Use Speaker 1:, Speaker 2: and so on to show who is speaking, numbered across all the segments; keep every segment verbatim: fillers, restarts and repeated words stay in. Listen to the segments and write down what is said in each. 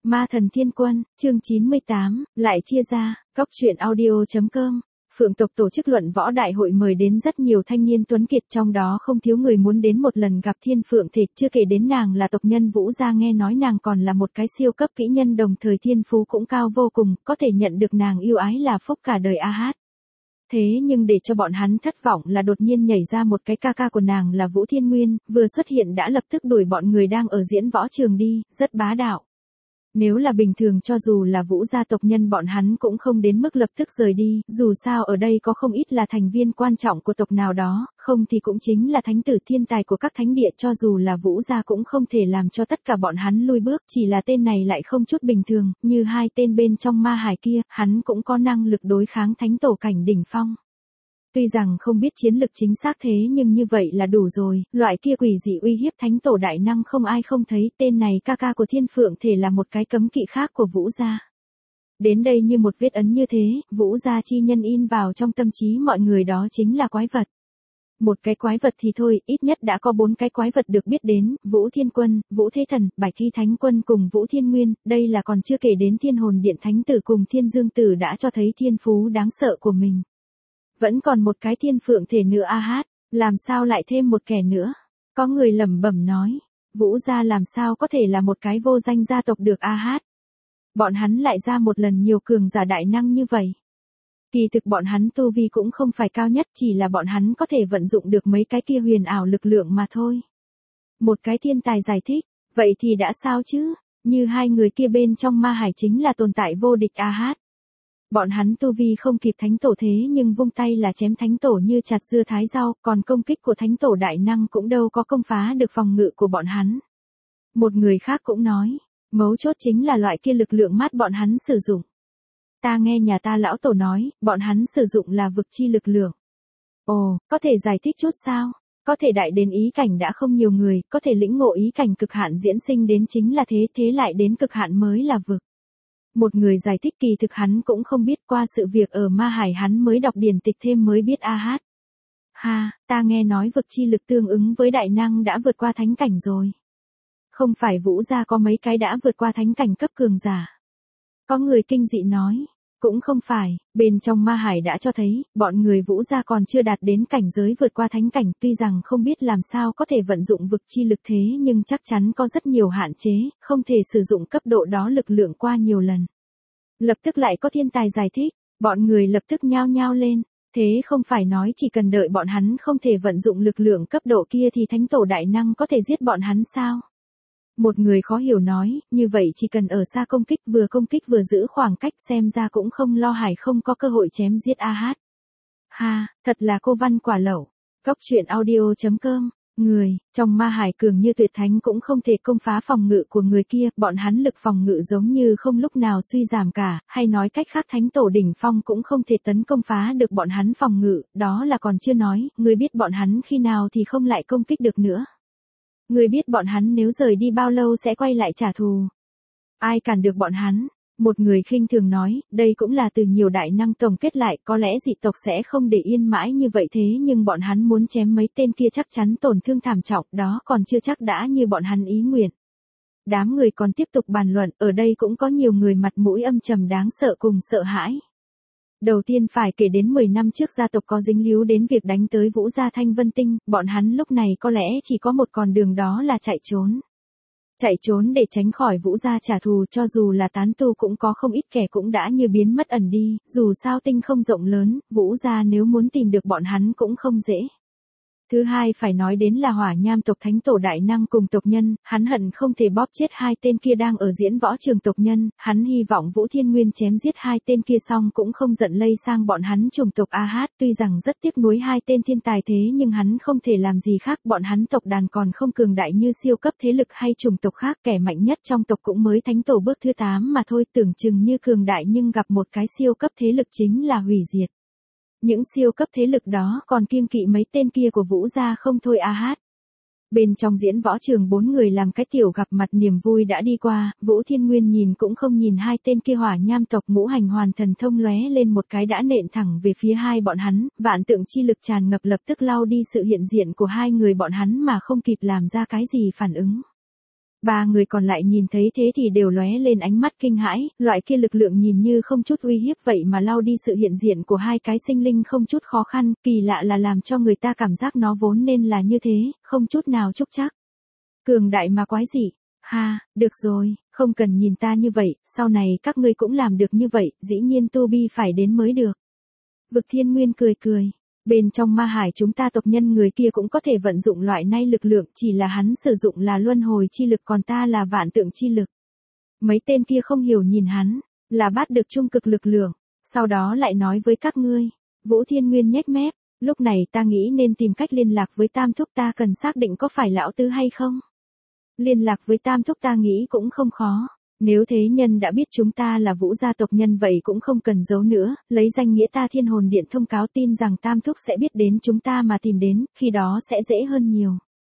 Speaker 1: Ma thần thiên quân, chương chín mươi tám, lại chia ra, góc truyện audio.com. Phượng tộc tổ chức luận võ đại hội mời đến rất nhiều thanh niên tuấn kiệt, trong đó không thiếu người muốn đến một lần gặp Thiên Phượng thể, chưa kể đến nàng là tộc nhân Vũ gia, nghe nói nàng còn là một cái siêu cấp kỹ nhân, đồng thời thiên phú cũng cao vô cùng, có thể nhận được nàng yêu ái là phúc cả đời a hát. Thế nhưng để cho bọn hắn thất vọng là đột nhiên nhảy ra một cái ca ca của nàng là Vũ Thiên Nguyên, vừa xuất hiện đã lập tức đuổi bọn người đang ở diễn võ trường đi, rất bá đạo. Nếu là bình thường cho dù là Vũ gia tộc nhân bọn hắn cũng không đến mức lập tức rời đi, dù sao ở đây có không ít là thành viên quan trọng của tộc nào đó, không thì cũng chính là thánh tử thiên tài của các thánh địa, cho dù là Vũ gia cũng không thể làm cho tất cả bọn hắn lui bước, chỉ là tên này lại không chút bình thường, như hai tên bên trong ma hải kia, hắn cũng có năng lực đối kháng thánh tổ cảnh đỉnh phong. Tuy rằng không biết chiến lực chính xác thế nhưng như vậy là đủ rồi, loại kia quỷ dị uy hiếp thánh tổ đại năng không ai không thấy, tên này ca ca của Thiên Phượng thể là một cái cấm kỵ khác của Vũ gia. Đến đây như một vết ấn như thế, Vũ gia chi nhân in vào trong tâm trí mọi người, đó chính là quái vật. Một cái quái vật thì thôi, ít nhất đã có bốn cái quái vật được biết đến, Vũ Thiên Quân, Vũ Thế Thần, Bạch Thi Thánh Quân cùng Vũ Thiên Nguyên, đây là còn chưa kể đến Thiên Hồn Điện Thánh Tử cùng Thiên Dương Tử đã cho thấy thiên phú đáng sợ của mình. Vẫn còn một cái Thiên Phượng thể nữa a hát, làm sao lại thêm một kẻ nữa? Có người lẩm bẩm nói, Vũ gia làm sao có thể là một cái vô danh gia tộc được a hát? Bọn hắn lại ra một lần nhiều cường giả đại năng như vậy. Kỳ thực bọn hắn tu vi cũng không phải cao nhất, chỉ là bọn hắn có thể vận dụng được mấy cái kia huyền ảo lực lượng mà thôi. Một cái thiên tài giải thích, vậy thì đã sao chứ? Như hai người kia bên trong ma hải chính là tồn tại vô địch a hát. Bọn hắn tu vi không kịp thánh tổ thế nhưng vung tay là chém thánh tổ như chặt dưa thái rau, còn công kích của thánh tổ đại năng cũng đâu có công phá được phòng ngự của bọn hắn. Một người khác cũng nói, mấu chốt chính là loại kia lực lượng mát bọn hắn sử dụng. Ta nghe nhà ta lão tổ nói, bọn hắn sử dụng là vực chi lực lượng. Ồ, có thể giải thích chút sao? Có thể đại đến ý cảnh đã không nhiều người, có thể lĩnh ngộ ý cảnh cực hạn diễn sinh đến chính là thế, thế lại đến cực hạn mới là vực. Một người giải thích kỳ thực hắn cũng không biết, qua sự việc ở ma hải hắn mới đọc điển tịch thêm mới biết a hát. Ha, ta nghe nói vực chi lực tương ứng với đại năng đã vượt qua thánh cảnh rồi. Không phải Vũ gia có mấy cái đã vượt qua thánh cảnh cấp cường giả. Có người kinh dị nói, cũng không phải, bên trong ma hải đã cho thấy, bọn người Vũ gia còn chưa đạt đến cảnh giới vượt qua thánh cảnh, tuy rằng không biết làm sao có thể vận dụng vực chi lực thế nhưng chắc chắn có rất nhiều hạn chế, không thể sử dụng cấp độ đó lực lượng qua nhiều lần. Lập tức lại có thiên tài giải thích, bọn người lập tức nhao nhao lên, thế không phải nói chỉ cần đợi bọn hắn không thể vận dụng lực lượng cấp độ kia thì thánh tổ đại năng có thể giết bọn hắn sao? Một người khó hiểu nói, như vậy chỉ cần ở xa công kích, vừa công kích vừa giữ khoảng cách, xem ra cũng không lo hải không có cơ hội chém giết a hát. Ha, thật là cô văn quả lẩu. Góc truyện audio.com. Người, trong ma hải cường như tuyệt thánh cũng không thể công phá phòng ngự của người kia, bọn hắn lực phòng ngự giống như không lúc nào suy giảm cả, hay nói cách khác thánh tổ đỉnh phong cũng không thể tấn công phá được bọn hắn phòng ngự, đó là còn chưa nói, người biết bọn hắn khi nào thì không lại công kích được nữa. Người biết bọn hắn nếu rời đi bao lâu sẽ quay lại trả thù. Ai cản được bọn hắn? Một người khinh thường nói, đây cũng là từ nhiều đại năng tổng kết lại, có lẽ dị tộc sẽ không để yên mãi như vậy thế nhưng bọn hắn muốn chém mấy tên kia chắc chắn tổn thương thảm trọng, đó còn chưa chắc đã như bọn hắn ý nguyện. Đám người còn tiếp tục bàn luận, ở đây cũng có nhiều người mặt mũi âm trầm đáng sợ cùng sợ hãi. Đầu tiên phải kể đến mười năm trước gia tộc có dính líu đến việc đánh tới Vũ gia Thanh Vân Tinh, bọn hắn lúc này có lẽ chỉ có một con đường, đó là chạy trốn. Chạy trốn để tránh khỏi Vũ gia trả thù, cho dù là tán tu cũng có không ít kẻ cũng đã như biến mất ẩn đi, dù sao tinh không rộng lớn, Vũ gia nếu muốn tìm được bọn hắn cũng không dễ. Thứ hai phải nói đến là Hỏa Nham tộc thánh tổ đại năng cùng tộc nhân, hắn hận không thể bóp chết hai tên kia đang ở diễn võ trường tộc nhân, hắn hy vọng Vũ Thiên Nguyên chém giết hai tên kia xong cũng không giận lây sang bọn hắn chủng tộc a hát, tuy rằng rất tiếc nuối hai tên thiên tài thế nhưng hắn không thể làm gì khác, bọn hắn tộc đàn còn không cường đại như siêu cấp thế lực hay chủng tộc khác, kẻ mạnh nhất trong tộc cũng mới thánh tổ bước thứ tám mà thôi, tưởng chừng như cường đại nhưng gặp một cái siêu cấp thế lực chính là hủy diệt. Những siêu cấp thế lực đó còn kiêng kỵ mấy tên kia của Vũ gia không thôi a hát. Bên trong diễn võ trường bốn người làm cái tiểu gặp mặt niềm vui đã đi qua, Vũ Thiên Nguyên nhìn cũng không nhìn hai tên kia Hỏa Nham tộc ngũ hành hoàn thần thông lóe lên một cái đã nện thẳng về phía hai bọn hắn, vạn tượng chi lực tràn ngập lập tức lau đi sự hiện diện của hai người bọn hắn mà không kịp làm ra cái gì phản ứng. Ba người còn lại nhìn thấy thế thì đều lóe lên ánh mắt kinh hãi, loại kia lực lượng nhìn như không chút uy hiếp vậy mà lau đi sự hiện diện của hai cái sinh linh không chút khó khăn, kỳ lạ là làm cho người ta cảm giác nó vốn nên là như thế, không chút nào trúc trắc. Cường đại mà quái dị. Ha, được rồi, không cần nhìn ta như vậy, sau này các ngươi cũng làm được như vậy, dĩ nhiên tu bi phải đến mới được. Vực Thiên Nguyên cười cười. Bên trong ma hải chúng ta tộc nhân người kia cũng có thể vận dụng loại này lực lượng, chỉ là hắn sử dụng là luân hồi chi lực còn ta là vạn tượng chi lực. Mấy tên kia không hiểu nhìn hắn, là bắt được trung cực lực lượng, sau đó lại nói với các ngươi. Vũ Thiên Nguyên nhếch mép, lúc này ta nghĩ nên tìm cách liên lạc với Tam Thúc, ta cần xác định có phải lão tứ hay không. Liên lạc với Tam Thúc ta nghĩ cũng không khó. Nếu thế nhân đã biết chúng ta là Vũ gia tộc nhân vậy cũng không cần giấu nữa, lấy danh nghĩa ta Thiên Hồn Điện thông cáo tin rằng Tam Thúc sẽ biết đến chúng ta mà tìm đến, khi đó sẽ dễ hơn nhiều.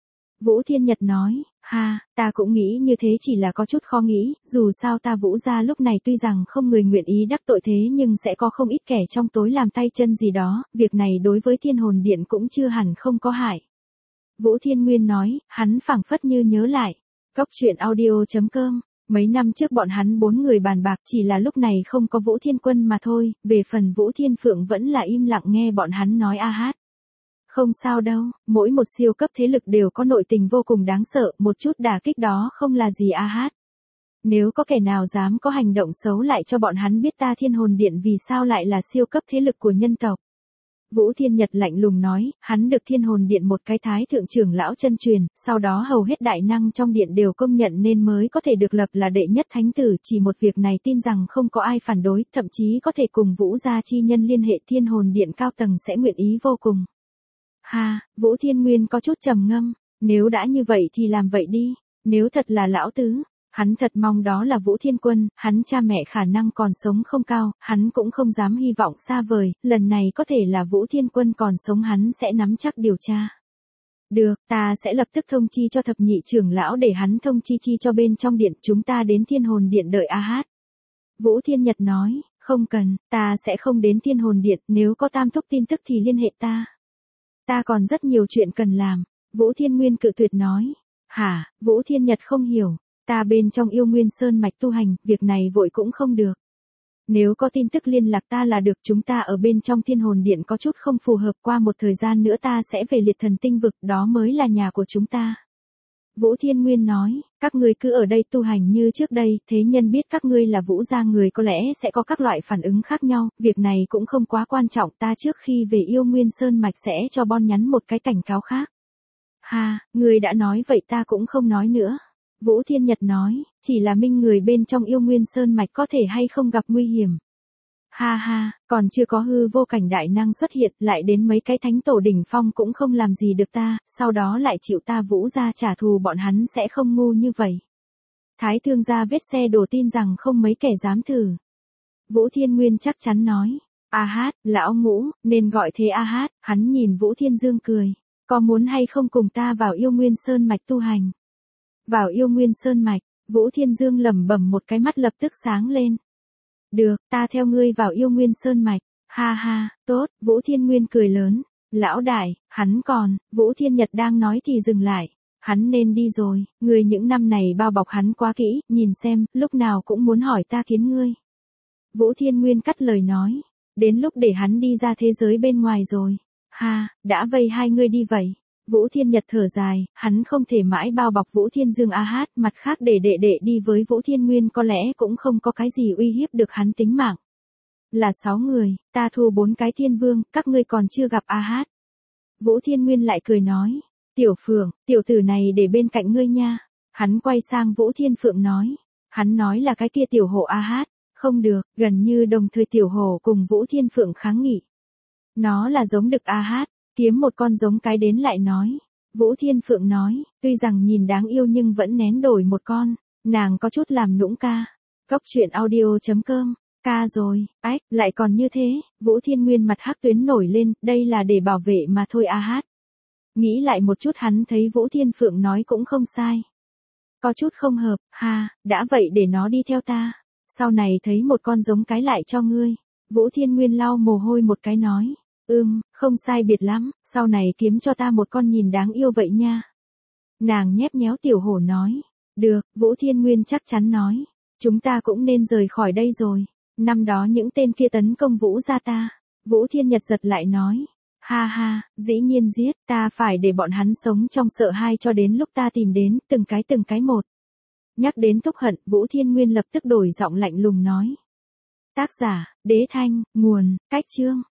Speaker 1: Vũ Thiên Nhật nói, ha, ta cũng nghĩ như thế, chỉ là có chút khó nghĩ, dù sao ta Vũ gia lúc này tuy rằng không người nguyện ý đắc tội thế nhưng sẽ có không ít kẻ trong tối làm tay chân gì đó, việc này đối với Thiên Hồn Điện cũng chưa hẳn không có hại. Vũ Thiên Nguyên nói, hắn phảng phất như nhớ lại. Cóc truyện audio chấm com. Mấy năm trước bọn hắn bốn người bàn bạc, chỉ là lúc này không có Vũ Thiên Quân mà thôi, về phần Vũ Thiên Phượng vẫn là im lặng nghe bọn hắn nói a hát. Không sao đâu, mỗi một siêu cấp thế lực đều có nội tình vô cùng đáng sợ, một chút đả kích đó không là gì a hát. Nếu có kẻ nào dám có hành động xấu lại cho bọn hắn biết ta Thiên Hồn Điện vì sao lại là siêu cấp thế lực của nhân tộc. Vũ Thiên Nhật lạnh lùng nói, hắn được Thiên Hồn Điện một cái thái thượng trưởng lão chân truyền, sau đó hầu hết đại năng trong điện đều công nhận nên mới có thể được lập là đệ nhất thánh tử, chỉ một việc này tin rằng không có ai phản đối, thậm chí có thể cùng Vũ gia chi nhân liên hệ, Thiên Hồn Điện cao tầng sẽ nguyện ý vô cùng. Ha, Vũ Thiên Nguyên có chút trầm ngâm, nếu đã như vậy thì làm vậy đi, nếu thật là lão tứ. Hắn thật mong đó là Vũ Thiên Quân, hắn cha mẹ khả năng còn sống không cao, hắn cũng không dám hy vọng xa vời, lần này có thể là Vũ Thiên Quân còn sống hắn sẽ nắm chắc điều tra. Được, ta sẽ lập tức thông chi cho thập nhị trưởng lão để hắn thông chi chi cho bên trong điện, chúng ta đến Thiên Hồn Điện đợi a hát. Vũ Thiên Nhật nói, không cần, ta sẽ không đến Thiên Hồn Điện, nếu có Tam Thúc tin tức thì liên hệ ta. Ta còn rất nhiều chuyện cần làm, Vũ Thiên Nguyên cự tuyệt nói. Hả, Vũ Thiên Nhật không hiểu. Ta bên trong Yêu Nguyên Sơn mạch tu hành, việc này vội cũng không được. Nếu có tin tức liên lạc ta là được, chúng ta ở bên trong Thiên Hồn Điện có chút không phù hợp, qua một thời gian nữa ta sẽ về Liệt Thần Tinh vực, đó mới là nhà của chúng ta. Vũ Thiên Nguyên nói, các ngươi cứ ở đây tu hành như trước đây, thế nhân biết các ngươi là Vũ gia người có lẽ sẽ có các loại phản ứng khác nhau, việc này cũng không quá quan trọng, ta trước khi về Yêu Nguyên Sơn mạch sẽ cho Bon nhắn một cái cảnh cáo khác. Ha, ngươi đã nói vậy ta cũng không nói nữa. Vũ Thiên Nhật nói, chỉ là minh người bên trong Yêu Nguyên Sơn mạch có thể hay không gặp nguy hiểm. Ha ha, còn chưa có hư vô cảnh đại năng xuất hiện, lại đến mấy cái thánh tổ đỉnh phong cũng không làm gì được ta, sau đó lại chịu ta Vũ gia trả thù, bọn hắn sẽ không ngu như vậy. Thái Thương gia vết xe đổ tin rằng không mấy kẻ dám thử. Vũ Thiên Nguyên chắc chắn nói, a hát, lão Ngũ, nên gọi thế a hát, hắn nhìn Vũ Thiên Dương cười, có muốn hay không cùng ta vào Yêu Nguyên Sơn mạch tu hành? Vào Yêu Nguyên Sơn mạch, Vũ Thiên Dương lẩm bẩm một cái, mắt lập tức sáng lên. Được, ta theo ngươi vào Yêu Nguyên Sơn mạch. Ha ha, tốt, Vũ Thiên Nguyên cười lớn. Lão đại, hắn còn, Vũ Thiên Nhật đang nói thì dừng lại. Hắn nên đi rồi, ngươi những năm này bao bọc hắn quá kỹ, nhìn xem, lúc nào cũng muốn hỏi ta kiến ngươi. Vũ Thiên Nguyên cắt lời nói, đến lúc để hắn đi ra thế giới bên ngoài rồi. Ha, đã vây hai ngươi đi vậy. Vũ Thiên Nhật thở dài, hắn không thể mãi bao bọc Vũ Thiên Dương a hát, mặt khác để đệ đệ đi với Vũ Thiên Nguyên có lẽ cũng không có cái gì uy hiếp được hắn tính mạng. Là sáu người, ta thua bốn cái thiên vương, các ngươi còn chưa gặp a hát. Vũ Thiên Nguyên lại cười nói, Tiểu Phượng, tiểu tử này để bên cạnh ngươi nha. Hắn quay sang Vũ Thiên Phượng nói, hắn nói là cái kia tiểu hổ a hát, không được, gần như đồng thời tiểu hổ cùng Vũ Thiên Phượng kháng nghị. Nó là giống đực a hát. Kiếm một con giống cái đến lại nói. Vũ Thiên Phượng nói, tuy rằng nhìn đáng yêu nhưng vẫn nén đổi một con. Nàng có chút làm nũng ca. Cóc truyện audio chấm com. Ca rồi, ách, lại còn như thế. Vũ Thiên Nguyên mặt hắc tuyến nổi lên, đây là để bảo vệ mà thôi a hát. Nghĩ lại một chút hắn thấy Vũ Thiên Phượng nói cũng không sai. Có chút không hợp, ha, đã vậy để nó đi theo ta. Sau này thấy một con giống cái lại cho ngươi. Vũ Thiên Nguyên lau mồ hôi một cái nói. Ừm, không sai biệt lắm, sau này kiếm cho ta một con nhìn đáng yêu vậy nha. Nàng nhép nhéo tiểu hổ nói, Được, Vũ Thiên Nguyên chắc chắn nói. Chúng ta cũng nên rời khỏi đây rồi. Năm đó những tên kia tấn công Vũ gia ta. Vũ Thiên Nhật giật lại nói. Ha ha, dĩ nhiên giết, ta phải để bọn hắn sống trong sợ hãi cho đến lúc ta tìm đến, từng cái từng cái một. Nhắc đến Thúc Hận, Vũ Thiên Nguyên lập tức đổi giọng lạnh lùng nói. Tác giả, Đế Thanh, nguồn, Cách Chương.